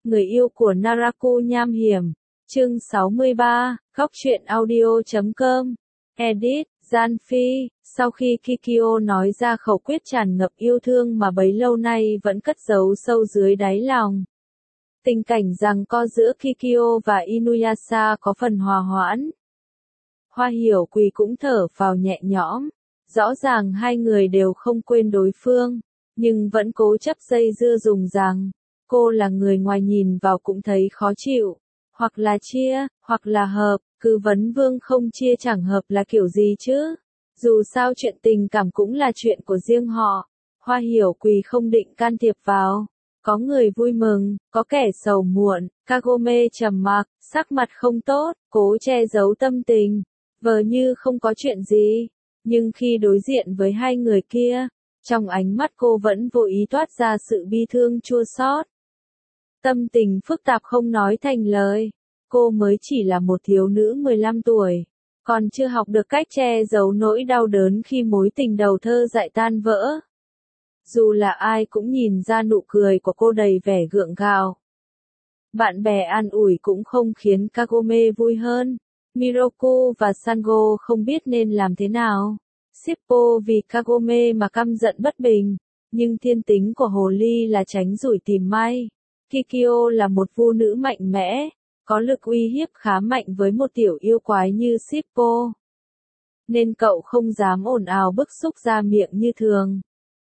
người yêu của Naraku nham hiểm. Chương 63, góc truyện audio.com. Edit, Gian Phi. Sau khi Kikyo nói ra khẩu quyết tràn ngập yêu thương mà bấy lâu nay vẫn cất giấu sâu dưới đáy lòng. Tình cảnh giằng co giữa Kikyo và Inuyasha có phần hòa hoãn. Hoa Hiểu Quỳ cũng thở phào nhẹ nhõm. Rõ ràng hai người đều không quên đối phương, nhưng vẫn cố chấp dây dưa dùng rằng, cô là người ngoài nhìn vào cũng thấy khó chịu. Hoặc là chia, hoặc là hợp, cứ vấn vương không chia chẳng hợp là kiểu gì chứ. Dù sao chuyện tình cảm cũng là chuyện của riêng họ. Hoa Hiểu Quỳ không định can thiệp vào. Có người vui mừng, có kẻ sầu muộn. Kagome trầm mặc, sắc mặt không tốt, cố che giấu tâm tình, vờ như không có chuyện gì. Nhưng khi đối diện với hai người kia, trong ánh mắt cô vẫn vô ý toát ra sự bi thương chua xót. Tâm tình phức tạp không nói thành lời. Cô mới chỉ là một thiếu nữ 15 tuổi, còn chưa học được cách che giấu nỗi đau đớn khi mối tình đầu thơ dại tan vỡ. Dù là ai cũng nhìn ra nụ cười của cô đầy vẻ gượng gạo. Bạn bè an ủi cũng không khiến Kagome vui hơn. Miroku và Sango không biết nên làm thế nào. Shippo vì Kagome mà căm giận bất bình, nhưng thiên tính của hồ ly là tránh rủi tìm may. Kikyo là một vũ nữ mạnh mẽ, có lực uy hiếp khá mạnh với một tiểu yêu quái như Shippo, nên cậu không dám ồn ào bức xúc ra miệng như thường.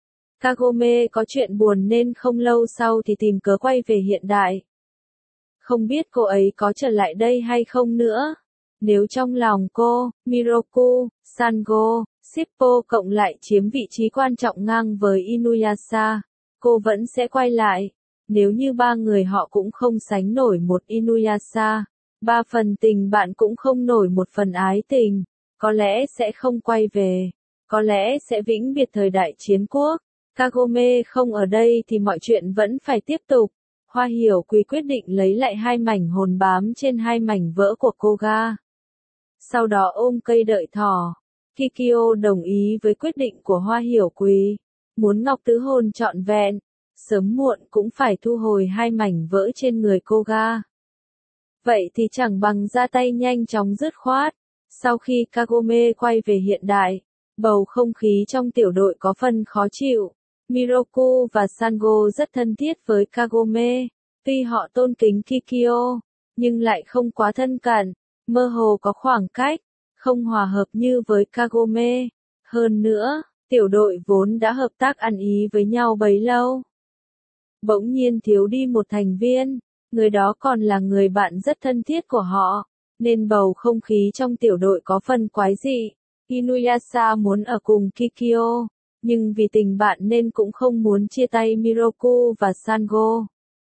Kagome có chuyện buồn nên không lâu sau thì tìm cớ quay về hiện đại. Không biết cô ấy có trở lại đây hay không nữa. Nếu trong lòng cô, Miroku, Sango, Shippo cộng lại chiếm vị trí quan trọng ngang với Inuyasha, cô vẫn sẽ quay lại. Nếu như ba người họ cũng không sánh nổi một Inuyasha, 3 phần tình bạn cũng không nổi 1 phần ái tình, có lẽ sẽ không quay về, có lẽ sẽ vĩnh biệt thời đại chiến quốc. Kagome không ở đây thì mọi chuyện vẫn phải tiếp tục. Hoa Hiểu Quỳ quyết định lấy lại 2 mảnh hồn bám trên 2 mảnh vỡ của Koga. Sau đó ôm cây đợi thỏ. Kikyo đồng ý với quyết định của Hoa Hiểu Quỳ, muốn ngọc tứ hồn trọn vẹn, sớm muộn cũng phải thu hồi 2 mảnh vỡ trên người Koga. Vậy thì chẳng bằng ra tay nhanh chóng dứt khoát. Sau khi Kagome quay về hiện đại, bầu không khí trong tiểu đội có phần khó chịu. Miroku và Sango rất thân thiết với Kagome, tuy họ tôn kính Kikyo, nhưng lại không quá thân cận, mơ hồ có khoảng cách, không hòa hợp như với Kagome. Hơn nữa, tiểu đội vốn đã hợp tác ăn ý với nhau bấy lâu, bỗng nhiên thiếu đi một thành viên, người đó còn là người bạn rất thân thiết của họ, nên bầu không khí trong tiểu đội có phần quái dị. Inuyasha muốn ở cùng Kikyo, nhưng vì tình bạn nên cũng không muốn chia tay Miroku và Sango.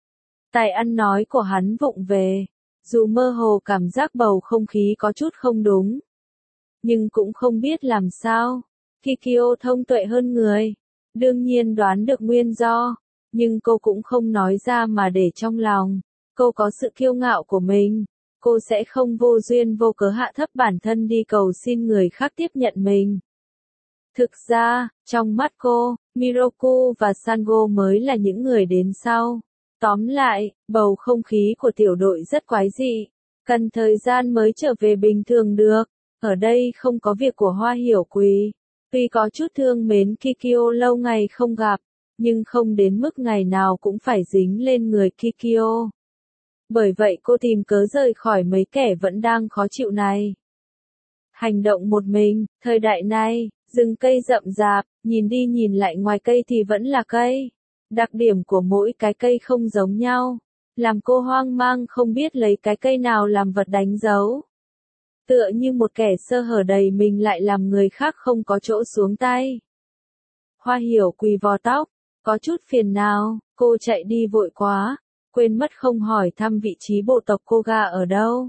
Tài ăn nói của hắn vụng về, dù mơ hồ cảm giác bầu không khí có chút không đúng, nhưng cũng không biết làm sao. Kikyo thông tuệ hơn người, đương nhiên đoán được nguyên do, nhưng cô cũng không nói ra mà để trong lòng. Cô có sự kiêu ngạo của mình, cô sẽ không vô duyên vô cớ hạ thấp bản thân đi cầu xin người khác tiếp nhận mình. Thực ra, trong mắt cô, Miroku và Sango mới là những người đến sau. Tóm lại, bầu không khí của tiểu đội rất quái dị, cần thời gian mới trở về bình thường được. Ở đây không có việc của Hoa Hiểu Quỳ, tuy có chút thương mến Kikyo lâu ngày không gặp, nhưng không đến mức ngày nào cũng phải dính lên người Kikyo. Bởi vậy cô tìm cớ rời khỏi mấy kẻ vẫn đang khó chịu này. Hành động một mình, thời đại này, rừng cây rậm rạp, nhìn đi nhìn lại ngoài cây thì vẫn là cây. Đặc điểm của mỗi cái cây không giống nhau, làm cô hoang mang không biết lấy cái cây nào làm vật đánh dấu. Tựa như một kẻ sơ hở đầy mình lại làm người khác không có chỗ xuống tay. Hoa Hiểu Quỳ vò tóc, có chút phiền não, cô chạy đi vội quá, quên mất không hỏi thăm vị trí bộ tộc Koga ở đâu.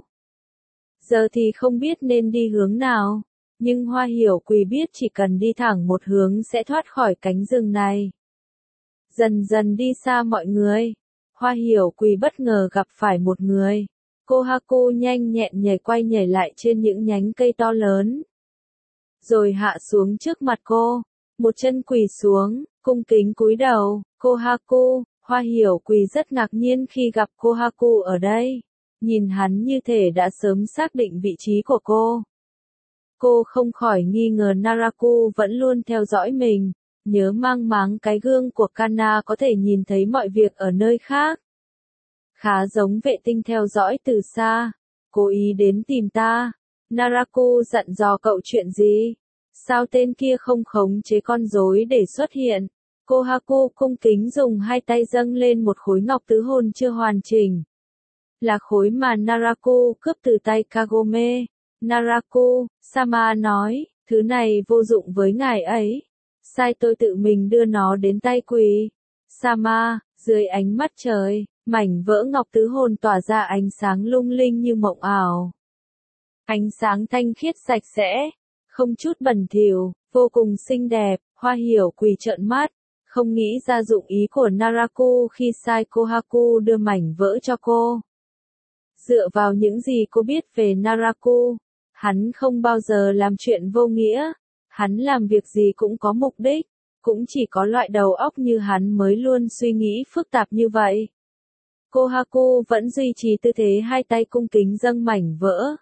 Giờ thì không biết nên đi hướng nào, nhưng Hoa Hiểu Quỳ biết chỉ cần đi thẳng một hướng sẽ thoát khỏi cánh rừng này. Dần dần đi xa mọi người, Hoa Hiểu Quỳ bất ngờ gặp phải một người. Kohaku nhanh nhẹn nhảy quay nhảy lại trên những nhánh cây to lớn, rồi hạ xuống trước mặt cô, một chân quỳ xuống, cung kính cúi đầu. Kohaku, Hoa Hiểu Quỳ rất ngạc nhiên khi gặp Kohaku ở đây. Nhìn hắn như thể đã sớm xác định vị trí của cô. Cô không khỏi nghi ngờ Naraku vẫn luôn theo dõi mình, nhớ mang máng cái gương của Kana có thể nhìn thấy mọi việc ở nơi khác. Khá giống vệ tinh theo dõi từ xa, cố ý đến tìm ta. Naraku dặn dò cậu chuyện gì? Sao tên kia không khống chế con rối để xuất hiện? Kohaku cung kính dùng hai tay dâng lên một khối ngọc tứ hồn chưa hoàn chỉnh. Là khối mà Naraku cướp từ tay Kagome. Naraku, Sama nói, thứ này vô dụng với ngài ấy. Sai tôi tự mình đưa nó đến tay Quỳ. Sama, dưới ánh mắt trời, mảnh vỡ ngọc tứ hồn tỏa ra ánh sáng lung linh như mộng ảo. Ánh sáng thanh khiết sạch sẽ, không chút bẩn thỉu, vô cùng xinh đẹp. Hoa Hiểu Quỳ trợn mắt, không nghĩ ra dụng ý của Naraku khi sai Kohaku đưa mảnh vỡ cho cô. Dựa vào những gì cô biết về Naraku, hắn không bao giờ làm chuyện vô nghĩa, hắn làm việc gì cũng có mục đích, cũng chỉ có loại đầu óc như hắn mới luôn suy nghĩ phức tạp như vậy. Kohaku vẫn duy trì tư thế hai tay cung kính dâng mảnh vỡ.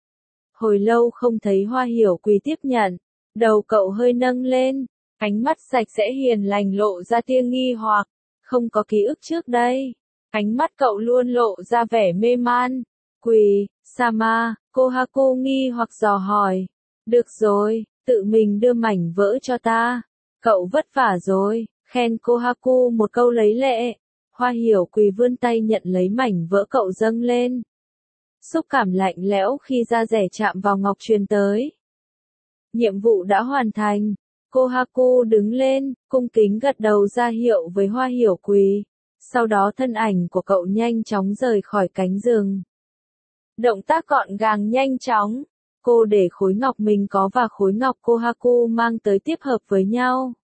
Hồi lâu không thấy Hoa Hiểu Quỳ tiếp nhận, đầu cậu hơi nâng lên, ánh mắt sạch sẽ hiền lành lộ ra tia nghi hoặc, không có ký ức trước đây. Ánh mắt cậu luôn lộ ra vẻ mê man. Quỳ, Sama, Kohaku nghi hoặc dò hỏi. Được rồi, tự mình đưa mảnh vỡ cho ta. Cậu vất vả rồi, khen Kohaku một câu lấy lệ. Hoa Hiểu Quỳ vươn tay nhận lấy mảnh vỡ cậu dâng lên. Xúc cảm lạnh lẽo khi da rẻ chạm vào ngọc truyền tới. Nhiệm vụ đã hoàn thành. Kohaku đứng lên, cung kính gật đầu ra hiệu với Hoa Hiểu Quỳ. Sau đó thân ảnh của cậu nhanh chóng rời khỏi cánh rừng. Động tác gọn gàng nhanh chóng. Cô để khối ngọc mình có và khối ngọc Kohaku mang tới tiếp hợp với nhau.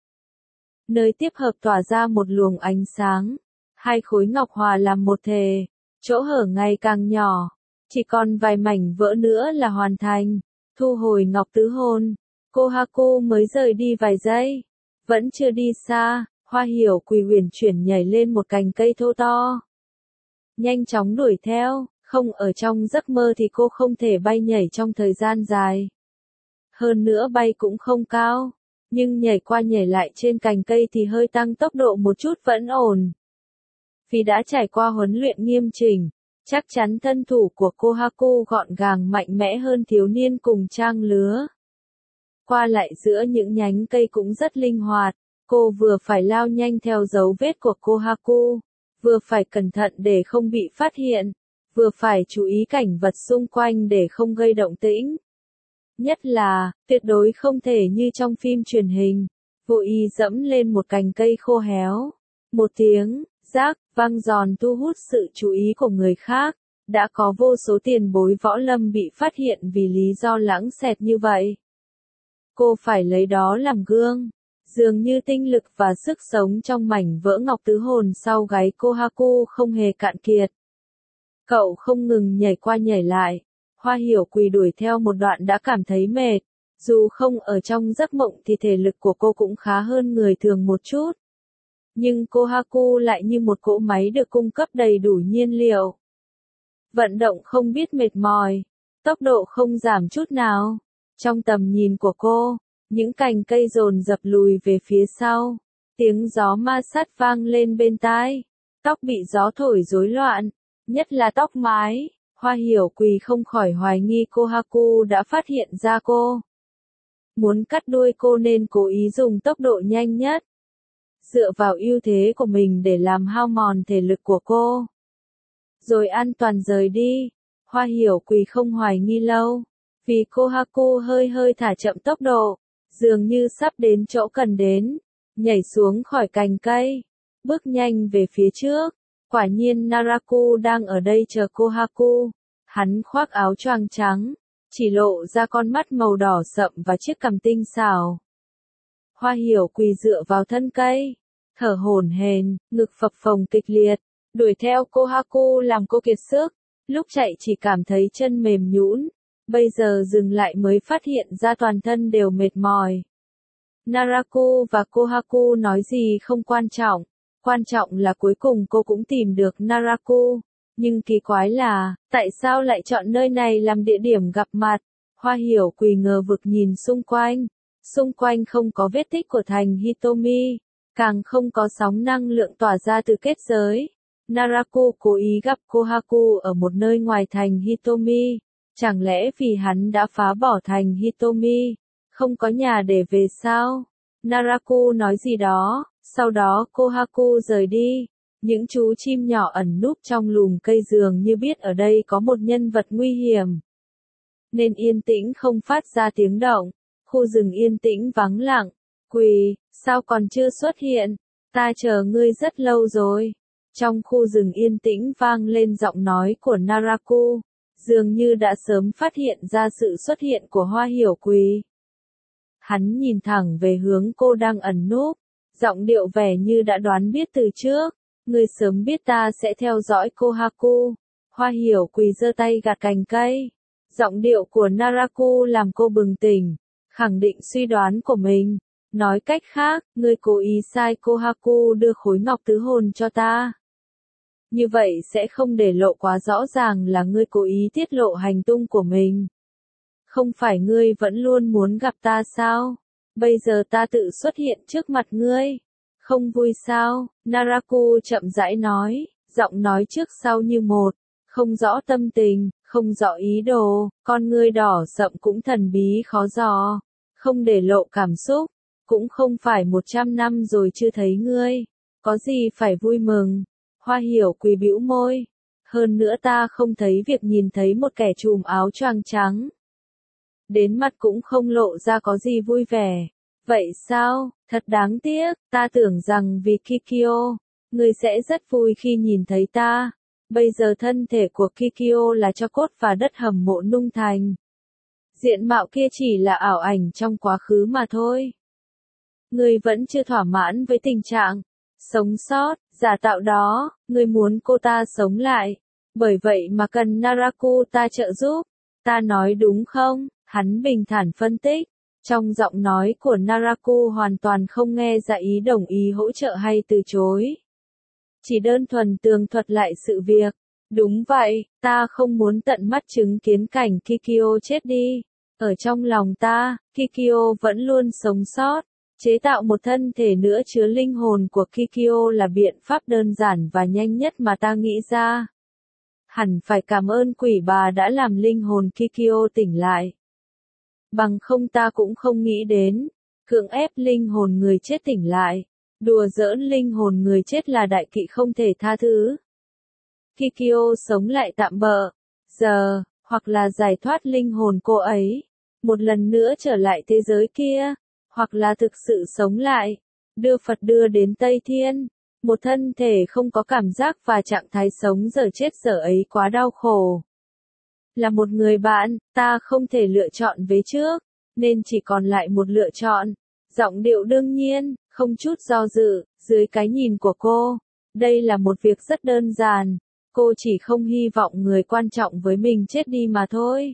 Nơi tiếp hợp tỏa ra một luồng ánh sáng. Hai khối ngọc hòa làm một thể. Chỗ hở ngày càng nhỏ. Chỉ còn vài mảnh vỡ nữa là hoàn thành. Thu hồi ngọc tứ hồn. Kohaku mới rời đi vài giây. Vẫn chưa đi xa. Hoa Hiểu Quỳ huyền chuyển nhảy lên một cành cây thô to. Nhanh chóng đuổi theo, không ở trong giấc mơ thì cô không thể bay nhảy trong thời gian dài. Hơn nữa bay cũng không cao, nhưng nhảy qua nhảy lại trên cành cây thì hơi tăng tốc độ một chút vẫn ổn. Vì đã trải qua huấn luyện nghiêm chỉnh, chắc chắn thân thủ của Kohaku gọn gàng mạnh mẽ hơn thiếu niên cùng trang lứa. Qua lại giữa những nhánh cây cũng rất linh hoạt. Cô vừa phải lao nhanh theo dấu vết của Kohaku, vừa phải cẩn thận để không bị phát hiện, vừa phải chú ý cảnh vật xung quanh để không gây động tĩnh. Nhất là, tuyệt đối không thể như trong phim truyền hình, vô ý dẫm lên một cành cây khô héo. Một tiếng, rác, vang giòn thu hút sự chú ý của người khác, đã có vô số tiền bối võ lâm bị phát hiện vì lý do lãng xẹt như vậy. Cô phải lấy đó làm gương. Dường như tinh lực và sức sống trong mảnh vỡ ngọc tứ hồn sau gáy Kohaku không hề cạn kiệt. Cậu không ngừng nhảy qua nhảy lại. Hoa Hiểu Quỳ đuổi theo một đoạn đã cảm thấy mệt. Dù không ở trong giấc mộng thì thể lực của cô cũng khá hơn người thường một chút. Nhưng Kohaku lại như một cỗ máy được cung cấp đầy đủ nhiên liệu. Vận động không biết mệt mỏi. Tốc độ không giảm chút nào. Trong tầm nhìn của cô, những cành cây dồn dập lùi về phía sau. Tiếng gió ma sát vang lên bên tai. Tóc bị gió thổi rối loạn. Nhất là tóc mái. Hoa Hiểu Quỳ không khỏi hoài nghi Kohaku đã phát hiện ra cô. Muốn cắt đuôi cô nên cố ý dùng tốc độ nhanh nhất. Dựa vào ưu thế của mình để làm hao mòn thể lực của cô. Rồi an toàn rời đi. Hoa Hiểu Quỳ không hoài nghi lâu. Vì Kohaku hơi thả chậm tốc độ. Dường như sắp đến chỗ cần đến. Nhảy xuống khỏi cành cây. Bước nhanh về phía trước. Quả nhiên Naraku đang ở đây chờ Kohaku. Hắn khoác áo choàng trắng. Chỉ lộ ra con mắt màu đỏ sậm và chiếc cằm tinh xảo. Hoa Hiểu Quỳ dựa vào thân cây. Thở hổn hển, ngực phập phồng kịch liệt. Đuổi theo Kohaku làm cô kiệt sức. Lúc chạy chỉ cảm thấy chân mềm nhũn. Bây giờ dừng lại mới phát hiện ra toàn thân đều mệt mỏi. Naraku và Kohaku nói gì không quan trọng. Quan trọng là cuối cùng cô cũng tìm được Naraku. Nhưng kỳ quái là, tại sao lại chọn nơi này làm địa điểm gặp mặt? Hoa Hiểu Quỳ ngờ vực nhìn xung quanh. Xung quanh không có vết tích của thành Hitomi, càng không có sóng năng lượng tỏa ra từ kết giới. Naraku cố ý gặp Kohaku ở một nơi ngoài thành Hitomi. Chẳng lẽ vì hắn đã phá bỏ thành Hitomi, không có nhà để về sao? Naraku nói gì đó, sau đó Kohaku rời đi. Những chú chim nhỏ ẩn núp trong lùm cây dường như biết ở đây có một nhân vật nguy hiểm, nên yên tĩnh không phát ra tiếng động. Khu rừng yên tĩnh vắng lặng. Quỳ, sao còn chưa xuất hiện? Ta chờ ngươi rất lâu rồi. Trong khu rừng yên tĩnh vang lên giọng nói của Naraku, dường như đã sớm phát hiện ra sự xuất hiện của Hoa Hiểu Quỳ. Hắn nhìn thẳng về hướng cô đang ẩn núp, giọng điệu vẻ như đã đoán biết từ trước. Ngươi sớm biết ta sẽ theo dõi Kohaku. Hoa Hiểu Quỳ giơ tay gạt cành cây. Giọng điệu của Naraku làm cô bừng tỉnh, khẳng định suy đoán của mình. Nói cách khác, ngươi cố ý sai Kohaku đưa khối ngọc tứ hồn cho ta. Như vậy sẽ không để lộ quá rõ ràng là ngươi cố ý tiết lộ hành tung của mình. Không phải ngươi vẫn luôn muốn gặp ta sao? Bây giờ ta tự xuất hiện trước mặt ngươi. Không vui sao? Naraku chậm rãi nói, giọng nói trước sau như một, không rõ tâm tình, không rõ ý đồ, con ngươi đỏ sậm cũng thần bí khó dò, không để lộ cảm xúc, cũng không phải 100 năm rồi chưa thấy ngươi, có gì phải vui mừng. Hoa Hiểu Quỳ bĩu môi, hơn nữa ta không thấy việc nhìn thấy một kẻ trùm áo choàng trắng. Đến mặt cũng không lộ ra có gì vui vẻ. Vậy sao, thật đáng tiếc, ta tưởng rằng vì Kikyo, ngươi sẽ rất vui khi nhìn thấy ta. Bây giờ thân thể của Kikyo là tro cốt và đất hầm mộ nung thành. Diện mạo kia chỉ là ảo ảnh trong quá khứ mà thôi. Ngươi vẫn chưa thỏa mãn với tình trạng sống sót, giả tạo đó, ngươi muốn cô ta sống lại. Bởi vậy mà cần Naraku ta trợ giúp. Ta nói đúng không? Hắn bình thản phân tích. Trong giọng nói của Naraku hoàn toàn không nghe ra ý đồng ý hỗ trợ hay từ chối. Chỉ đơn thuần tường thuật lại sự việc. Đúng vậy, ta không muốn tận mắt chứng kiến cảnh Kikyo chết đi. Ở trong lòng ta, Kikyo vẫn luôn sống sót. Chế tạo một thân thể nữa chứa linh hồn của Kikyo là biện pháp đơn giản và nhanh nhất mà ta nghĩ ra. Hẳn phải cảm ơn quỷ bà đã làm linh hồn Kikyo tỉnh lại. Bằng không ta cũng không nghĩ đến, cưỡng ép linh hồn người chết tỉnh lại. Đùa giỡn linh hồn người chết là đại kỵ không thể tha thứ. Kikyo sống lại tạm bợ, giờ, hoặc là giải thoát linh hồn cô ấy, một lần nữa trở lại thế giới kia, hoặc là thực sự sống lại, đưa Phật đưa đến Tây Thiên. Một thân thể không có cảm giác và trạng thái sống giờ chết giờ ấy quá đau khổ. Là một người bạn, ta không thể lựa chọn về trước, nên chỉ còn lại một lựa chọn. Giọng điệu đương nhiên, không chút do dự, dưới cái nhìn của cô. Đây là một việc rất đơn giản. Cô chỉ không hy vọng người quan trọng với mình chết đi mà thôi.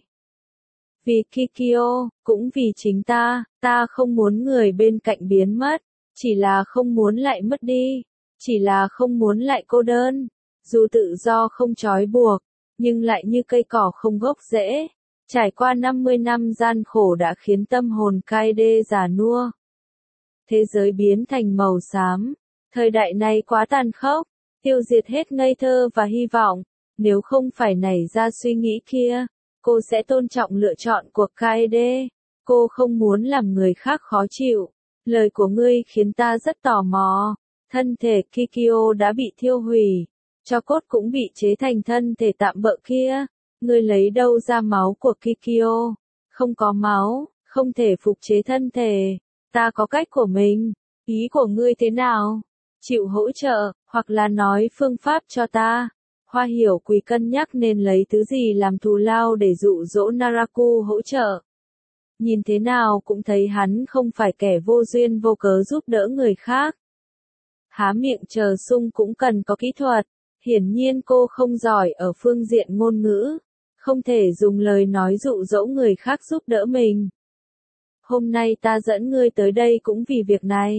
Vì Kikyo, cũng vì chính ta không muốn người bên cạnh biến mất. Chỉ là không muốn lại mất đi. Chỉ là không muốn lại cô đơn. Dù tự do không trói buộc, nhưng lại như cây cỏ không gốc rễ. Trải qua 50 năm gian khổ đã khiến tâm hồn Kaede già nua. Thế giới biến thành màu xám. Thời đại này quá tàn khốc, tiêu diệt hết ngây thơ và hy vọng. Nếu không phải nảy ra suy nghĩ kia, cô sẽ tôn trọng lựa chọn của Kaede. Cô không muốn làm người khác khó chịu. Lời của ngươi khiến ta rất tò mò. Thân thể Kikyo đã bị thiêu hủy. Tro cốt cũng bị chế thành thân thể tạm bợ kia. Ngươi lấy đâu ra máu của Kikyo? Không có máu, không thể phục chế thân thể. Ta có cách của mình. Ý của ngươi thế nào? Chịu hỗ trợ, hoặc là nói phương pháp cho ta. Hoa Hiểu Quỳ cân nhắc nên lấy thứ gì làm thù lao để dụ dỗ Naraku hỗ trợ. Nhìn thế nào cũng thấy hắn không phải kẻ vô duyên vô cớ giúp đỡ người khác. Há miệng chờ sung cũng cần có kỹ thuật. Hiển nhiên cô không giỏi ở phương diện ngôn ngữ. Không thể dùng lời nói dụ dỗ người khác giúp đỡ mình. Hôm nay ta dẫn ngươi tới đây cũng vì việc này.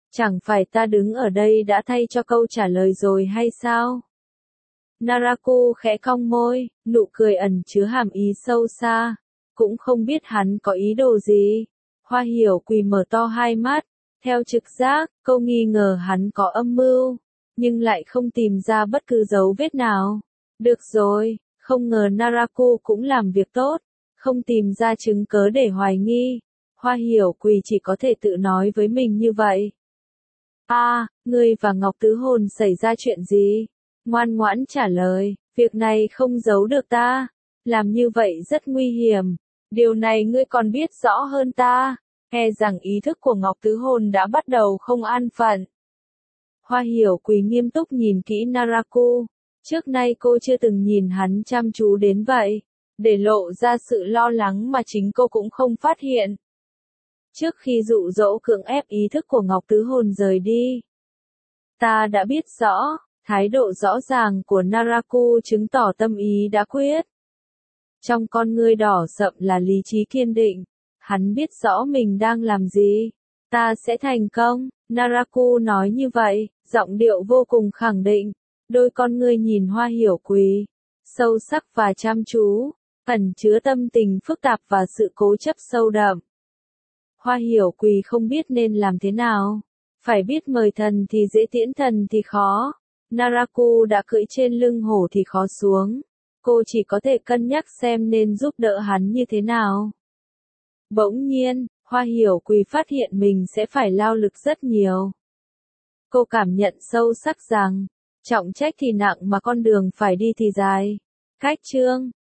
Chẳng phải ta đứng ở đây đã thay cho câu trả lời rồi hay sao? Naraku khẽ cong môi, nụ cười ẩn chứa hàm ý sâu xa. Cũng không biết hắn có ý đồ gì. Hoa Hiểu Quỳ mở to hai mắt. Theo trực giác, cô nghi ngờ hắn có âm mưu. Nhưng lại không tìm ra bất cứ dấu vết nào. Được rồi, không ngờ Naraku cũng làm việc tốt. Không tìm ra chứng cớ để hoài nghi. Hoa Hiểu Quỳ chỉ có thể tự nói với mình như vậy. Ngươi và Ngọc Tứ Hồn xảy ra chuyện gì? Ngoan ngoãn trả lời, việc này không giấu được ta. Làm như vậy rất nguy hiểm. Điều này ngươi còn biết rõ hơn ta. E rằng ý thức của Ngọc Tứ Hồn đã bắt đầu không an phận. Hoa Hiểu Quỳ nghiêm túc nhìn kỹ Naraku. Trước nay cô chưa từng nhìn hắn chăm chú đến vậy. Để lộ ra sự lo lắng mà chính cô cũng không phát hiện. Trước khi dụ dỗ cưỡng ép ý thức của Ngọc Tứ Hồn rời đi. Ta đã biết rõ, thái độ rõ ràng của Naraku chứng tỏ tâm ý đã quyết. Trong con ngươi đỏ sậm là lý trí kiên định. Hắn biết rõ mình đang làm gì. Ta sẽ thành công, Naraku nói như vậy, giọng điệu vô cùng khẳng định. Đôi con ngươi nhìn Hoa Hiểu Quỳ, sâu sắc và chăm chú, ẩn chứa tâm tình phức tạp và sự cố chấp sâu đậm. Hoa Hiểu Quỳ không biết nên làm thế nào. Phải biết mời thần thì dễ tiễn thần thì khó. Naraku đã cưỡi trên lưng hổ thì khó xuống. Cô chỉ có thể cân nhắc xem nên giúp đỡ hắn như thế nào. Bỗng nhiên, Hoa Hiểu Quỳ phát hiện mình sẽ phải lao lực rất nhiều. Cô cảm nhận sâu sắc rằng, trọng trách thì nặng mà con đường phải đi thì dài. Cách chương